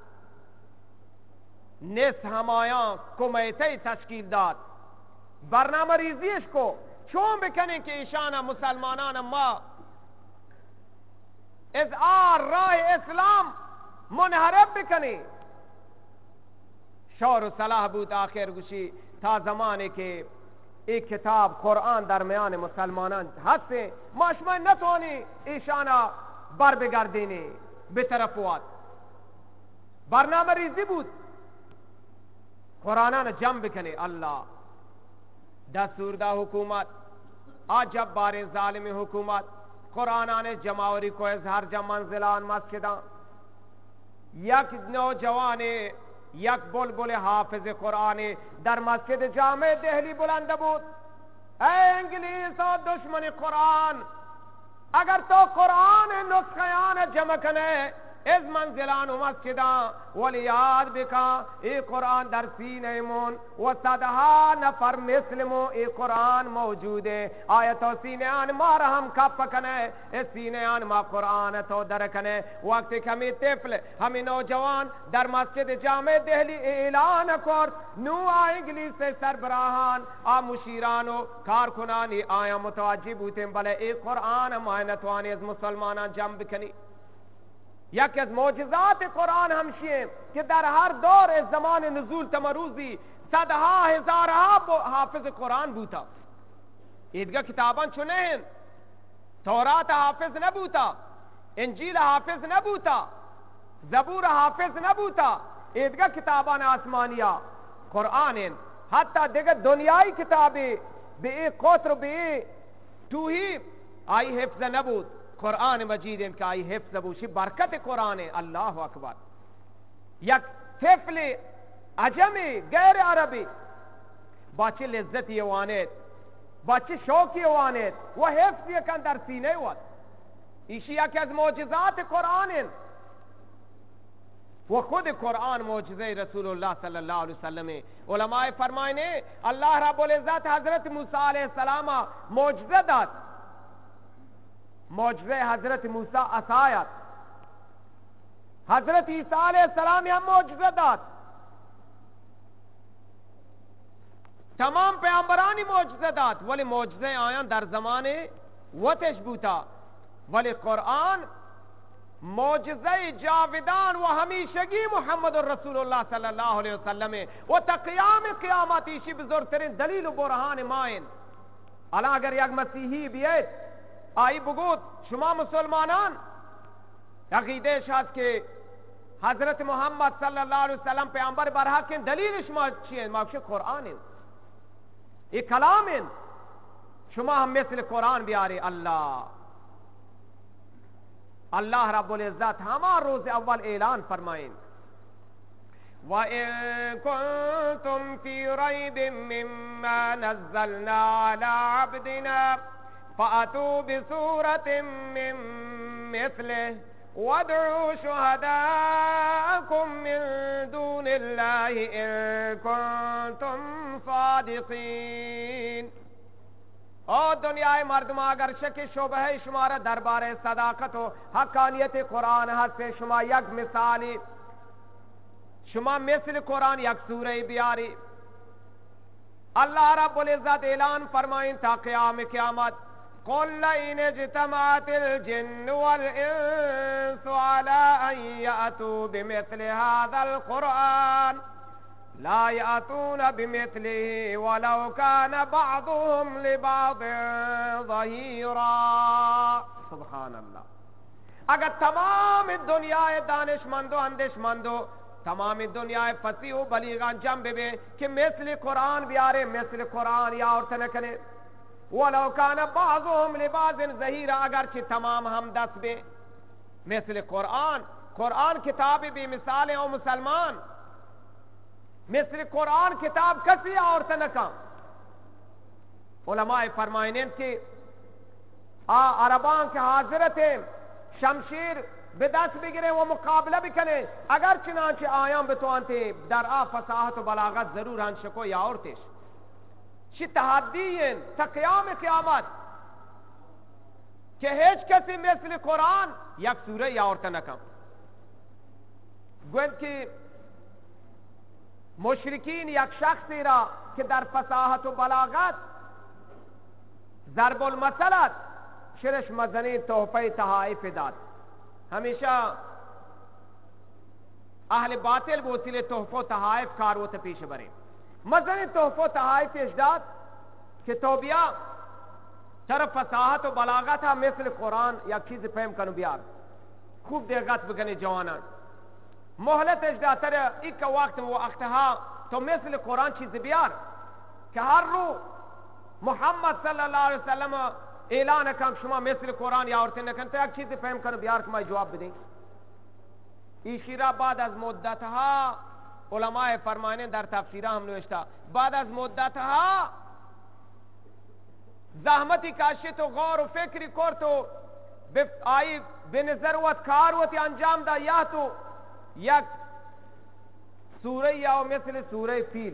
निस हमाया कुमैते तश्कीलदात बरनामा रिजीश को चों बिकने के ईशाना मुसलमानान माँ इस आर राह इस्लाम मुनहरफ बिकने शौर सलाह बूत आखिर गुशी था जमाने के एक किताब कुरान दरमियान मुसलमान हद से माशमा न तोनी ईशाना बर बिगाड़ देने बेतरफ वात बरनामा रिजी बूत कुराना न जम बिकने अल्लाह दस्तूरदा हुकूमत आज जब बारे जालिम हुकूमत कुराना ने जमावरी को हर जम मंजिलान मस्जिदा यक नौजवाने यक बुलबुल हाफिज कुरान दर मस्जिद जामे दहली बुलंद बूत इंग्लिस और दुश्मन कुरान अगर तो कुरान नुस्खयान जमकने इस मंजिलान मस्जिदा वली याद बिका ए कुरान दर सीने मोन व सदहा नफर मिस्लिमो ए कुरान मौजूद है आयतो सीने आन मार हम कप कने इस सीने आन मा कुरान तो दर कने वक्त कमी तिफल हमें नौजवान दर मस्जिद जामे दहली ऐलान कर नू इंग्लिश से सरबराहान आ मुशीरानो कारकुनानी आया मुतवाजिब होते भले ए कुरान मायनतवानी मुसलमान जम बिकनी यक मौजज़ात कुरान हमशिए कि दर हर दौर ज़मान नज़ूल तमरूजी सदहा हजार हाफिज कुरान बूता ईदगा किताबां चुने हैं तौरात हाफिज न बूता इंजील हाफिज न बूता ज़बूर हाफिज न बूता ईदगा किताबान आसमानिया कुरान हत्ता दिगर दुनियाई किताबें बे कोत्र बे टू ही आई हिफ्ज़ न बूत कुरान मजीद इनका आई हिफ्ज़ बूशी बरकत कुरान अल्लाह अकबर यक हिफ्ले अजमी गैर अरबी बाची लिज्जत ये वानेत बाची शौक ये वानेत वह हिफ्ज़ ये कंदर सीने वत इशिया के अज मौजिज़ात कुरान वो खुद कुरान मौजिज़े रसूलुल्लाह सल्लल्लाहु अलैहि वसल्लम उलमाए फरमाए अल्लाह रब्बुल इज़्ज़त हज़रत मूसा अलैहिस्सलाम मौजिज़ा दात मौजज़े हजरत मूसा असायत हजरत ईसा अलैहिस्सलाम हम मौजज़े दात तमाम पैगंबरानी मौजज़े दात वली मौजज़े आया दर जमाने वतश बूता वली कुरान मौजज़े जाविदान व हमीशगी मुहम्मद रसूलुल्लाह सल्लल्लाहु अलैहि वसल्लम व तक़याम क़यामत इशी बुजुर्ग तरीन दलील व बुरहान माइन अला अगर यक मसीही भी है आई बुगूत शुमा मुसलमानान अकीदे शाद के हजरत मोहम्मद सल्लल्लाहु अलैहि वसल्लम पैगंबर बरहा के दलील शुमा छिए माशे कुरान ये कलाम शुमा हम मिसल कुरान भी आ रहे अल्लाह रब्बुल इज़्ज़त हमार रोज अव्वल ऐलान फरमाएं व इन कुंतुम फी रैबिन मिम्मा नज़्ज़लना अला अब्दिना फ़अतू बिसूरतिन मिन मिस्लिहि वदउ शुहदाअकुम मिन दूनिल्लाहि इन कुंतुम सादिक़ीन। और दुनियाए मर्दमा अगर शक शुबह शुमारा दरबार सदाकत हो हकानियत कुरान हद से शुमा यक मिसाली शुमा मिसल कुरान यक सूरह बियारी अल्लाह रब्बुल इज़्ज़त ऐलान फरमाइन ता क़याम क़यामत कुल इन इज्तमाअतिल जिन्न वल इंसु अला अन यअतू बिमिस्लि हाज़ल कुरान ला यातून बिमिस्लिहि वलौ कान बअदुहुम लिबअदिन ज़हीरा। सुभान अल्लाह। अगर तमाम दुनियाए दानिशमंदो अंदेशमंदो तमाम दुनियाए फसीह बलीगान जम बेबे कि मिस्ल कुरान बियारे मिस्ल कुरान या और तनकने वलौ कान बअदुहुम लिबअदिन ज़हीरा अगर कि तमाम हम दस बे मिस्ल कुरान कुरान किताब भी मिसाल ओ मुसलमान मिस्र कुरान किताब कसी और तनका उलमाए फरमाइने कि अरबान के हाजिरत शमशीर बिदस बिगरे वो मुकाबला भी कने अगर चनाचे आयाम बतवानते दर आ फसाहत व बलागत जरूर हन शको या और तेश शितहादीन तक़याम क़यामत के हेज कसी मिस्र कुरान यक सूरह या और तनका गोद की मुशरिकीन यक शख्स रा कि दर फसाहत व बलागत ज़रबुल मसलत शिरश मज़नी तोहफ़े तहाइफ दात हमेशा अहल बातिल वसीले तोहफो तहाइफ कार वो पेश बरे मजन तोहफो तहाइफ इजदाद के तोबिया तरफ फसाहत और बलागा था मिसल कुरान या खिज फहम कनु बियार खूब देगत बगने जवाना मोहलत इजदातर एक वक्त वो अख्तहा तो मिसल कुरान चीज बियार कि हर रो मोहम्मद सल्लल्लाहु अलैहि वसल्लम ऐलान कर शुमा मिसल कुरान या औरतें न करते एक चीज फहम कनु बियार के मैं जवाब दें इशिरा बाद अज मुद्दत हा उलमाए फरमाने दर तफसीरा हम नोश्ता बाद अज मुद्दत हा जहमती काशे तो गौर फिक्र कर तो आई बेनजरवत कारवत अंजाम दा या तो यक सूरह या मिसल सूरह फील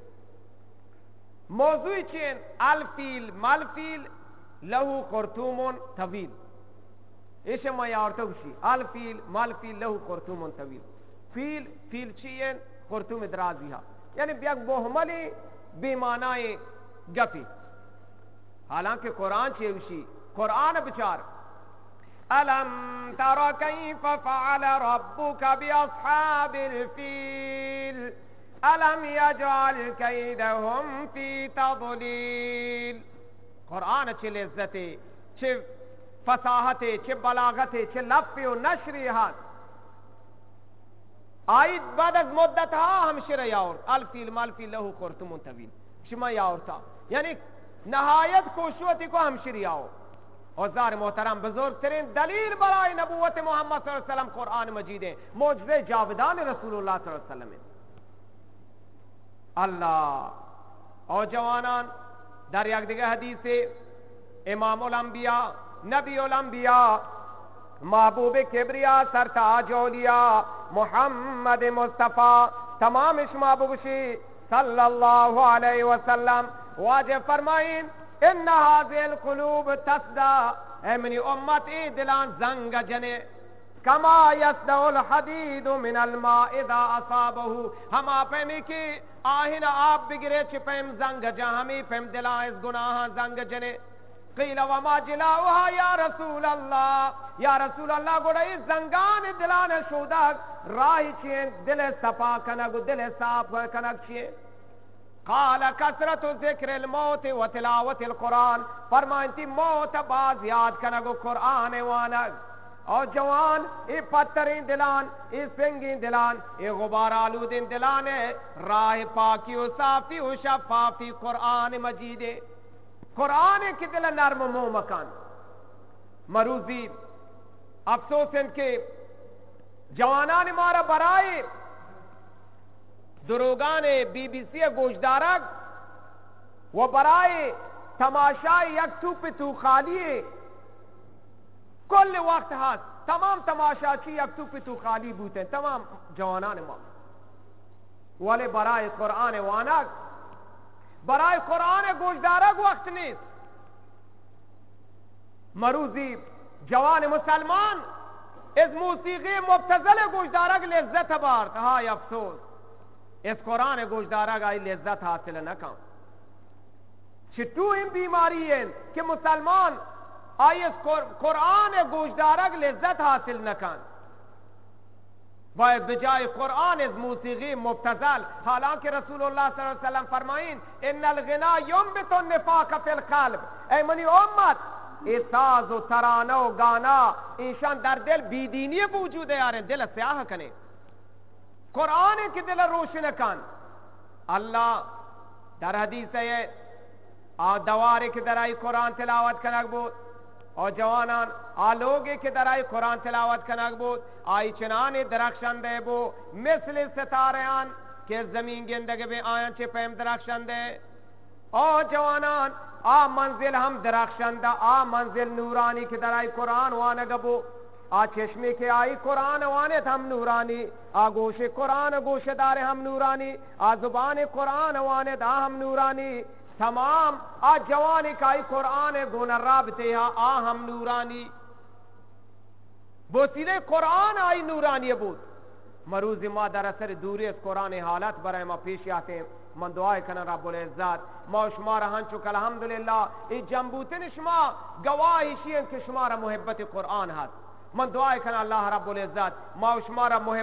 मौजूद चेन अल फील मल फील लहू खुरतूमुन तवील इसे मैं औरतुशी अल फील मल फील लहू खुरतूमुन तवील फील फील चेन खुरतूम दराजिहा यानी ब्याग बोहमली बेमानाए गपी हालांकि कुरान चेवशी कुरान बिचार अलम तरा कैफ फअल रब्बुका बिअस्हाबिल फील अलम यजअल कैदहुम फी तदलील कुरान चे लज्जते चे फसाहते चे बलागते चे लफ़े और नशरिहात आयत बाद अज मुद्दत हा हम शिरयावर अल फील मल फील लहू खुरतूमुन तवील शिमा यावरता यानी नहायत खुशवती को हम शिरियाओ और जार मोहतरम बुजुर्ग तरीन दलील बराए नबूवत मोहम्मद सल्लल्लाहु अलैहि वसल्लम कुरान मजीद है मौजज़े जावेदान रसूलुल्लाह सल्लल्लाहु अलैहि वसल्लम अल्लाह और जवानान दर एक दिगर हदीस से इमामुल अंबिया नबीउल अंबिया महबूब किबरिया सरताज औलिया मोहम्मद मुस्तफा तमाम इस महबूबशी सल्लल्लाहु अलैहि वसल्लम वाजे फरमाइन इन हाज़िल कुलूब तस्दा एमनी उम्मत ई दिलान जंग जने कमा यसदउल हदीद मिनल मा इदा असाबहु हम आपे की आहिन आप बिगरे छिपैम जंग जहामी फेम दिला इस गुनाह जंग जने क़ील वमा जिलाउहा या रसूल अल्लाह गोड़ा इस जंगान दिलान शोदाक राही छिए दिल सफा कनग दिल साफ कनग छिए काला कसरत जिक्र मौत व तिलावत कुरान फरमाइती मौत बाज याद कनगो कुरान वानग और जवान ये पत्थरी दिलान ये सिंगी दिलान ये गुबार आलूदिन दिलान राह पाकी साफी शफाफी कुरान मजीदे कुरान की दिल नर्म मो मकान मरूजी अफसोस इनके जवाना ने मारा बराए दुरोगान बीबीसी गोशदारक वो बराए तमाशाई यकतू पितू खाली कुल वक्त हाथ तमाम तमाशाची यकतू पितू खाली बूते तमाम जवाना ने मां वाले बराए कुरान वानक बराए कुरान गोशदारक वक्त नहीं मरूजी जवान मुसलमान इस मूसीकी मुब्तज़ल गोशदारक लिज्जत बार कहा अफसोस इस कुरान गोशदारा का लिज्जत हासिल न कम छिटू इन बीमारी है कि मुसलमान आई इस कुरान गोशदारा की लिज्जत हासिल न कन बजाय कुरान इस मूसीकी मुब्तज़ल हालांकि रसूलुल्लाह सल्लल्लाहु अलैहि वसल्लम फरमाइन इन्नल गिना युंबितु निफाक फिल क़ल्ब ऐ मनी उम्मत साज व तराना व गाना ईशान दर दिल बीदीनी वजूद है यार दिल स्याह कने कुरान के दिल रोशन कान अल्लाह दर हदीस है आ दवारे के दराई कुरान तिलावत कनकबूत और जवानान आ लोगे के दराई कुरान तिलावत कनकबूत आई चनाने दरख्शन दे बो मिसल सितारेयान के जमीन गिंदगे में आयन चे पैम दरख्शन दे और जवानान आ मंजिल हम दरख्शन दा आ मंजिल नूरानी के दराई कुरान वान गबो आ चश्मे के आई कुरान वाने हम नूरानी आ गोशे कुरान गोशेदार हम नूरानी आ जुबान कुरान वाने दा हम नूरानी तमाम आ जवानी काई कुरान गुनराबते आ हम नूरानी बोसीले कुरान आई नूरानी बूत मरूज मा दरअसल दूरी इस कुरान हालत बराए मा पेश आते मन दुआ कन रब्बुल इज्जत मा शुमार हन चुक अल्हम्दुलिल्लाह ई जंबूतन शुमा गवाही शियन के शुमार मोहब्बत कुरान हाथ मन दुआ कन अल्लाह रब्बुल इज्जत मा शुमार